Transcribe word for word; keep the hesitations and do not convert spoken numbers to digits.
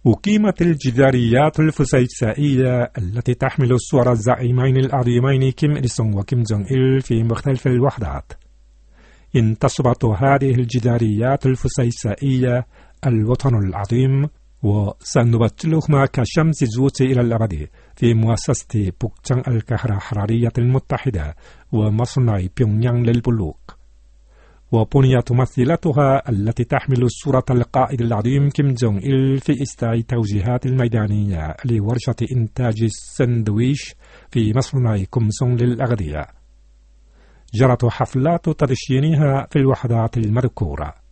أقيمت الجداريات الفسيفسائية التي تحمل صور الزعيمين العظيمين كيم إل سونغ وكيم جونغ إل في مختلف الوحدات. انتصبت هذه الجداريات الفسيفسائية الوطن العظيم، وسنبتلهما كشمس زوت إلى الأبد في مؤسسة بوكجان القاهرة الحرارية المتحدة ومصنع بيونغيانغ للبلوغ. وبنيت ممثلتها التي تحمل صورة القائد العظيم كيم جونغ إل في إسداء توجيهات الميدانية لورشة إنتاج السندويش في مصنع كومسونغ للأغذية. جرت حفلات تدشينها في الوحدات المذكورة.